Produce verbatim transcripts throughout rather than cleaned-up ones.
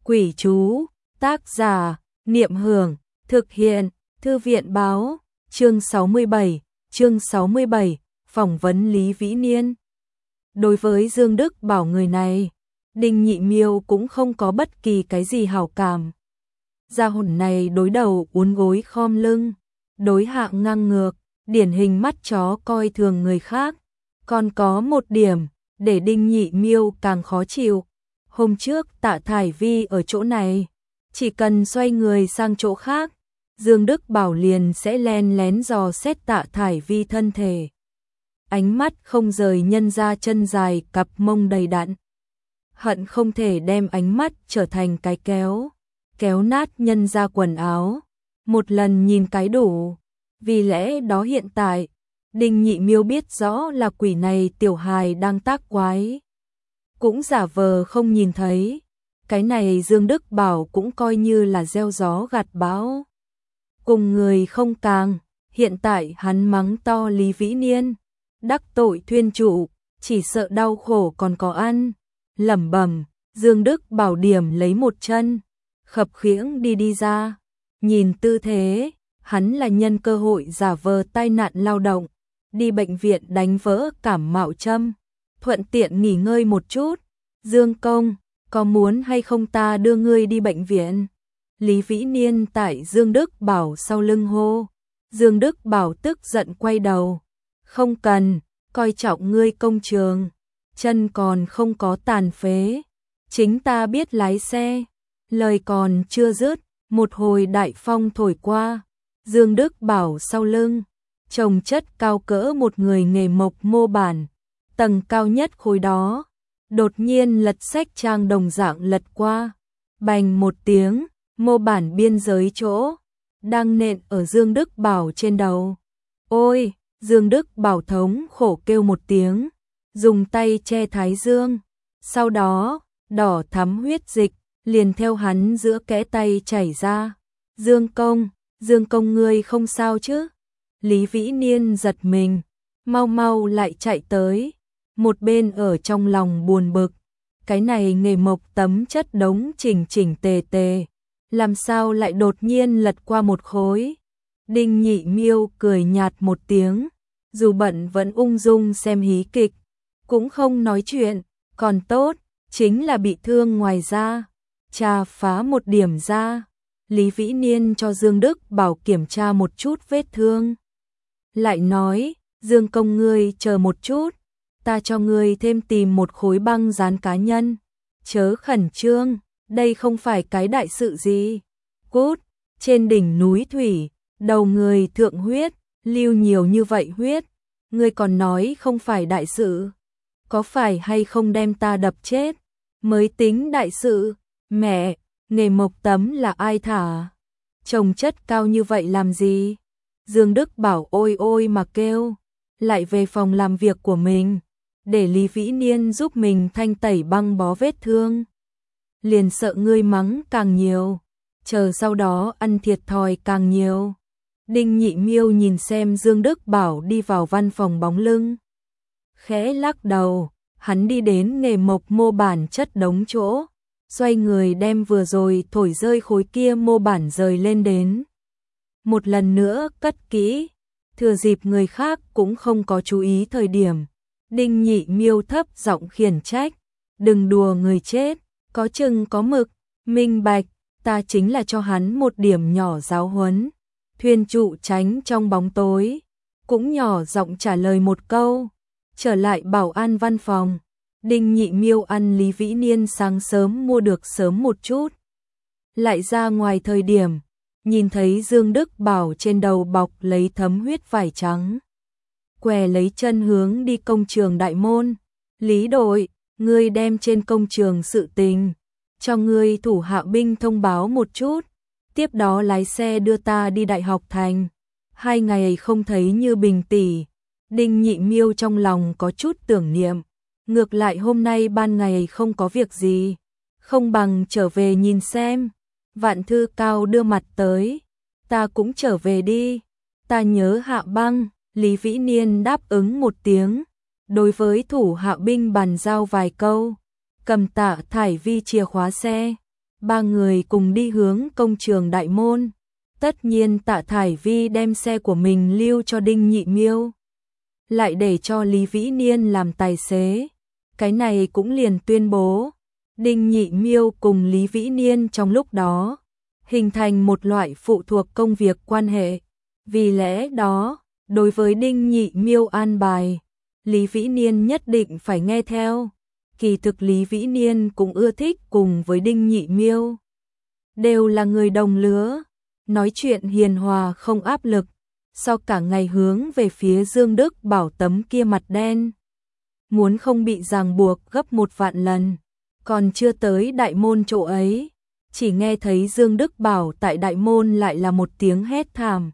Quỷ chú, tác giả, Niệm Hưởng, thực hiện, Thư viện báo, chương sáu mươi bảy, chương sáu mươi bảy, phỏng vấn Lý Vĩ Niên. Đối với Dương Đức Bảo người này, Đinh Nhị Miêu cũng không có bất kỳ cái gì hảo cảm. Gia hồn này đối đầu uốn gối khom lưng, đối hạng ngang ngược, điển hình mắt chó coi thường người khác. Còn có một điểm, để Đinh Nhị Miêu càng khó chịu. Hôm trước Tạ Thải Vi ở chỗ này, chỉ cần xoay người sang chỗ khác, Dương Đức Bảo liền sẽ len lén dò xét Tạ Thải Vi thân thể. Ánh mắt không rời nhân ra chân dài cặp mông đầy đặn. Hận không thể đem ánh mắt trở thành cái kéo, kéo nát nhân ra quần áo. Một lần nhìn cái đủ. Vì lẽ đó hiện tại, Đinh Nhị Miêu biết rõ là quỷ này tiểu hài đang tác quái. Cũng giả vờ không nhìn thấy. Cái này Dương Đức Bảo cũng coi như là gieo gió gặt bão. Cùng người không càng, hiện tại hắn mắng to Lý Vĩ Niên. Đắc tội thuyên trụ, chỉ sợ đau khổ còn có ăn. Lẩm bẩm, Dương Đức Bảo điểm lấy một chân, khập khiễng đi đi ra. Nhìn tư thế, hắn là nhân cơ hội giả vờ tai nạn lao động, đi bệnh viện đánh vỡ cảm mạo châm, thuận tiện nghỉ ngơi một chút. Dương công, có muốn hay không ta đưa ngươi đi bệnh viện? Lý Vĩ Niên tại Dương Đức Bảo sau lưng hô. Dương Đức Bảo tức giận quay đầu. Không cần, coi trọng ngươi công trường, chân còn không có tàn phế, chính ta biết lái xe. Lời còn chưa dứt, một hồi đại phong thổi qua, Dương Đức Bảo sau lưng, trồng chất cao cỡ một người nghề mộc mô bản, tầng cao nhất khối đó, đột nhiên lật sách trang đồng dạng lật qua, bành một tiếng, mô bản biên giới chỗ, đang nện ở Dương Đức Bảo trên đầu. Ôi! Dương Đức Bảo thống khổ kêu một tiếng, dùng tay che thái dương, sau đó, đỏ thắm huyết dịch, liền theo hắn giữa kẽ tay chảy ra. Dương công, Dương công ngươi không sao chứ? Lý Vĩ Niên giật mình, mau mau lại chạy tới, một bên ở trong lòng buồn bực. Cái này nghề mộc tấm chất đống chỉnh chỉnh tề tề, làm sao lại đột nhiên lật qua một khối? Đinh Nhị Miêu cười nhạt một tiếng, dù bận vẫn ung dung xem hí kịch, cũng không nói chuyện, còn tốt, chính là bị thương ngoài da, chà phá một điểm da. Lý Vĩ Niên cho Dương Đức Bảo kiểm tra một chút vết thương. Lại nói, Dương công ngươi chờ một chút, ta cho ngươi thêm tìm một khối băng dán cá nhân. Chớ khẩn trương, đây không phải cái đại sự gì. Cút, trên đỉnh núi thủy, đầu người thượng huyết, lưu nhiều như vậy huyết, ngươi còn nói không phải đại sự. Có phải hay không đem ta đập chết, mới tính đại sự. Mẹ, nghề mộc tấm là ai thả? Trồng chất cao như vậy làm gì? Dương Đức Bảo ôi ôi mà kêu, lại về phòng làm việc của mình, để Lý Vĩ Niên giúp mình thanh tẩy băng bó vết thương. Liền sợ ngươi mắng càng nhiều, chờ sau đó ăn thiệt thòi càng nhiều. Đinh Nhị Miêu nhìn xem Dương Đức Bảo đi vào văn phòng bóng lưng, khẽ lắc đầu, hắn đi đến nghề mộc mô bản chất đống chỗ, xoay người đem vừa rồi thổi rơi khối kia mô bản rời lên đến. Một lần nữa cất kỹ, thừa dịp người khác cũng không có chú ý thời điểm. Đinh Nhị Miêu thấp giọng khiển trách, đừng đùa người chết, có chừng có mực, minh bạch, ta chính là cho hắn một điểm nhỏ giáo huấn. Thuyên trụ tránh trong bóng tối, cũng nhỏ giọng trả lời một câu, trở lại bảo an văn phòng. Đinh Nhị Miêu ăn Lý Vĩ Niên sáng sớm mua được sớm một chút. Lại ra ngoài thời điểm, nhìn thấy Dương Đức Bảo trên đầu bọc lấy thấm huyết vải trắng. Què lấy chân hướng đi công trường đại môn. Lý đội, ngươi đem trên công trường sự tình, cho ngươi thủ hạ binh thông báo một chút. Tiếp đó lái xe đưa ta đi Đại học Thành. Hai ngày không thấy Như Bình tỷ. Đinh Nhị Miêu trong lòng có chút tưởng niệm. Ngược lại hôm nay ban ngày không có việc gì, không bằng trở về nhìn xem. Vạn Thư Cao đưa mặt tới, ta cũng trở về đi. Ta nhớ Hạ Băng. Lý Vĩ Niên đáp ứng một tiếng, đối với thủ hạ binh bàn giao vài câu, cầm Tạ Thải Vi chìa khóa xe, ba người cùng đi hướng công trường Đại Môn. Tất nhiên Tạ Thải Vi đem xe của mình lưu cho Đinh Nhị Miêu, lại để cho Lý Vĩ Niên làm tài xế. Cái này cũng liền tuyên bố, Đinh Nhị Miêu cùng Lý Vĩ Niên trong lúc đó hình thành một loại phụ thuộc công việc quan hệ. Vì lẽ đó, đối với Đinh Nhị Miêu an bài, Lý Vĩ Niên nhất định phải nghe theo. Kỳ thực Lý Vĩ Niên cũng ưa thích cùng với Đinh Nhị Miêu. Đều là người đồng lứa, nói chuyện hiền hòa không áp lực, sau cả ngày hướng về phía Dương Đức Bảo tấm kia mặt đen. Muốn không bị ràng buộc gấp một vạn lần, còn chưa tới Đại Môn chỗ ấy, chỉ nghe thấy Dương Đức Bảo tại Đại Môn lại là một tiếng hét thảm.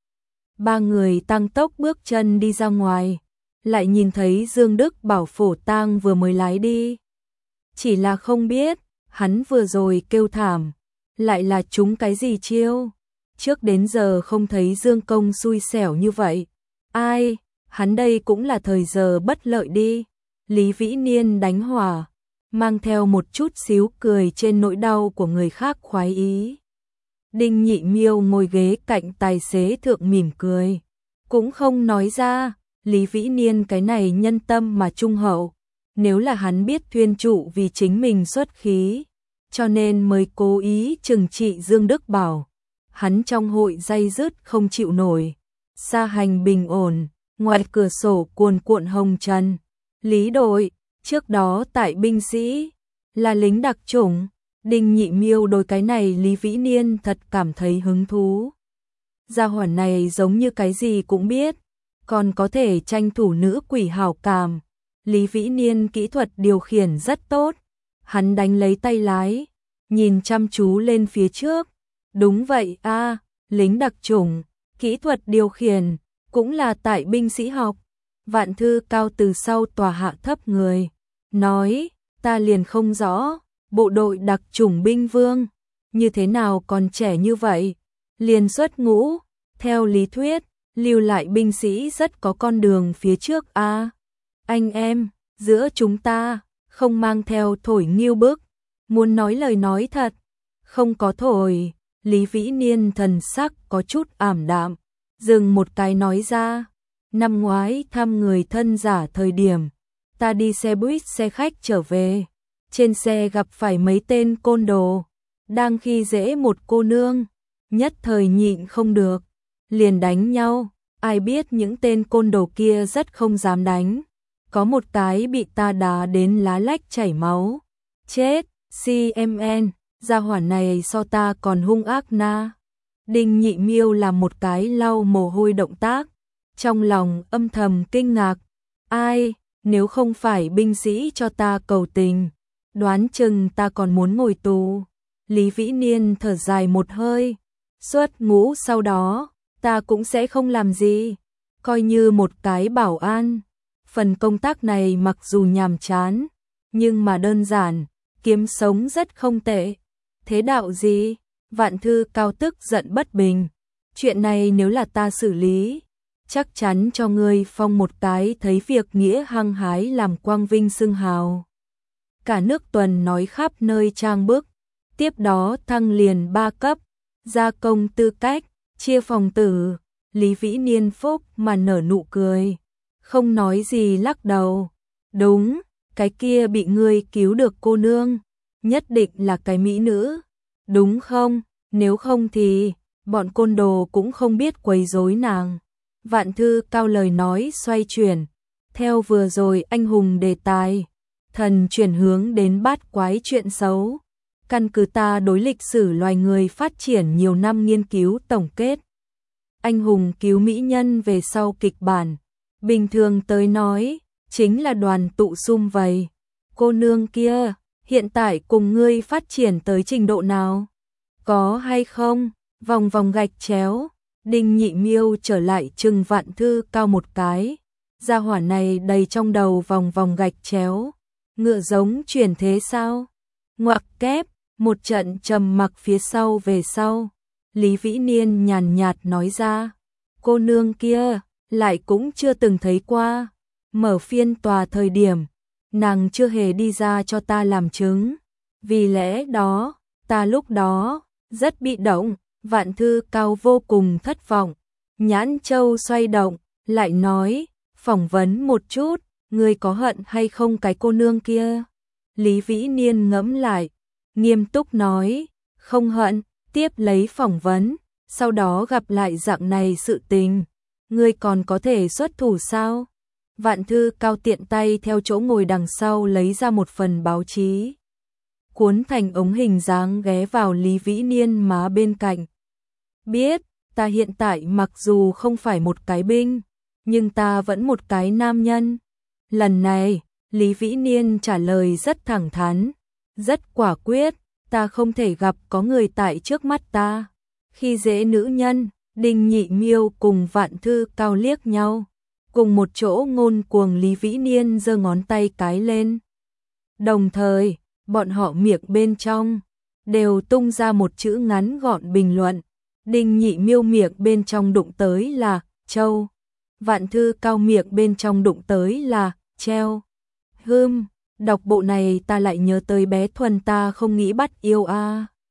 Ba người tăng tốc bước chân đi ra ngoài, lại nhìn thấy Dương Đức Bảo phổ tang vừa mới lái đi. Chỉ là không biết, hắn vừa rồi kêu thảm, lại là trúng cái gì chiêu. Trước đến giờ không thấy Dương Công xui xẻo như vậy. Ai, hắn đây cũng là thời giờ bất lợi đi. Lý Vĩ Niên đánh hỏa, mang theo một chút xíu cười trên nỗi đau của người khác khoái ý. Đinh Nhị Miêu ngồi ghế cạnh tài xế thượng mỉm cười, cũng không nói ra. Lý Vĩ Niên cái này nhân tâm mà trung hậu, nếu là hắn biết thuyên trụ vì chính mình xuất khí, cho nên mới cố ý trừng trị Dương Đức Bảo. Hắn trong hội day dứt không chịu nổi. Xa hành bình ổn, ngoài cửa sổ cuồn cuộn hồng trần. Lý đội, trước đó tại binh sĩ, là lính đặc chủng. Đinh Nhị Miêu đối cái này Lý Vĩ Niên thật cảm thấy hứng thú. Gia hỏa này giống như cái gì cũng biết, còn có thể tranh thủ nữ quỷ hảo cảm. Lý Vĩ Niên kỹ thuật điều khiển rất tốt, hắn đánh lấy tay lái, nhìn chăm chú lên phía trước. Đúng vậy a, à, lính đặc chủng, kỹ thuật điều khiển, cũng là tại binh sĩ học. Vạn Thư Cao từ sau tòa hạ thấp người, nói, ta liền không rõ, bộ đội đặc chủng binh vương, như thế nào còn trẻ như vậy, liền xuất ngũ, theo lý thuyết, lưu lại binh sĩ rất có con đường phía trước a. À, anh em, giữa chúng ta, không mang theo thổi nghiêu bức, muốn nói lời nói thật, không có thổi. Lý Vĩ Niên thần sắc có chút ảm đạm, dừng một cái nói ra, năm ngoái thăm người thân giả thời điểm, ta đi xe buýt xe khách trở về, trên xe gặp phải mấy tên côn đồ, đang khi dễ một cô nương, nhất thời nhịn không được, liền đánh nhau, ai biết những tên côn đồ kia rất không dám đánh, có một cái bị ta đá đến lá lách chảy máu, chết, xê em en. Gia hỏa này so ta còn hung ác na. Đinh Nhị Miêu làm một cái lau mồ hôi động tác, trong lòng âm thầm kinh ngạc. Ai, nếu không phải binh sĩ cho ta cầu tình, đoán chừng ta còn muốn ngồi tù. Lý Vĩ Niên thở dài một hơi, xuất ngũ sau đó, ta cũng sẽ không làm gì, coi như một cái bảo an. Phần công tác này mặc dù nhàm chán, nhưng mà đơn giản, kiếm sống rất không tệ. Thế đạo gì? Vạn Thư Cao tức giận bất bình. Chuyện này nếu là ta xử lý, chắc chắn cho ngươi phong một cái thấy việc nghĩa hăng hái làm quang vinh xưng hào. Cả nước tuần nói khắp nơi trang bức, tiếp đó thăng liền ba cấp, gia công tư cách, chia phòng tử. Lý Vĩ Niên phúc mà nở nụ cười, không nói gì lắc đầu. Đúng, cái kia bị ngươi cứu được cô nương, nhất định là cái mỹ nữ, đúng không? Nếu không thì, bọn côn đồ cũng không biết quấy rối nàng. Vạn Thư Cao lời nói xoay chuyển, theo vừa rồi anh hùng đề tài, thần chuyển hướng đến bát quái chuyện xấu. Căn cứ ta đối lịch sử loài người phát triển nhiều năm nghiên cứu tổng kết. Anh hùng cứu mỹ nhân về sau kịch bản, bình thường tới nói, chính là đoàn tụ sum vầy. Cô nương kia, hiện tại cùng ngươi phát triển tới trình độ nào? Có hay không? Vòng vòng gạch chéo, Đinh Nhị Miêu trở lại trừng Vạn Thư Cao một cái. Gia hỏa này đầy trong đầu vòng vòng gạch chéo. Ngựa giống chuyển thế sao? Ngoặc kép, một trận trầm mặc phía sau về sau. Lý Vĩ Niên nhàn nhạt nói ra. Cô nương kia, lại cũng chưa từng thấy qua. Mở phiên tòa thời điểm, nàng chưa hề đi ra cho ta làm chứng. Vì lẽ đó, Ta lúc đó rất bị động, Vạn Thư Cao vô cùng thất vọng. Nhãn châu xoay động, lại nói, phỏng vấn một chút, ngươi có hận hay không cái cô nương kia? Lý Vĩ Niên ngẫm lại, nghiêm túc nói, không hận, tiếp lấy phỏng vấn, sau đó gặp lại dạng này sự tình. Ngươi còn có thể xuất thủ sao? Vạn Thư Cao tiện tay theo chỗ ngồi đằng sau lấy ra một phần báo chí. Cuốn thành ống hình dáng ghé vào Lý Vĩ Niên má bên cạnh. Biết, ta hiện tại mặc dù không phải một cái binh, nhưng ta vẫn một cái nam nhân. Lần này, Lý Vĩ Niên trả lời rất thẳng thắn, rất quả quyết, ta không thể gặp có người tại trước mắt ta. Khi dễ nữ nhân, Đinh Nhị Miêu cùng Vạn Thư Cao liếc nhau, cùng một chỗ ngôn cuồng. Lý Vĩ Niên giơ ngón tay cái lên. Đồng thời, bọn họ miệng bên trong đều tung ra một chữ ngắn gọn bình luận. Đinh Nhị Miêu miệng bên trong đụng tới là châu, Vạn Thư Cao miệng bên trong đụng tới là treo. Hừm, đọc bộ này ta lại nhớ tới bé Thuần ta không nghĩ bắt yêu a. À.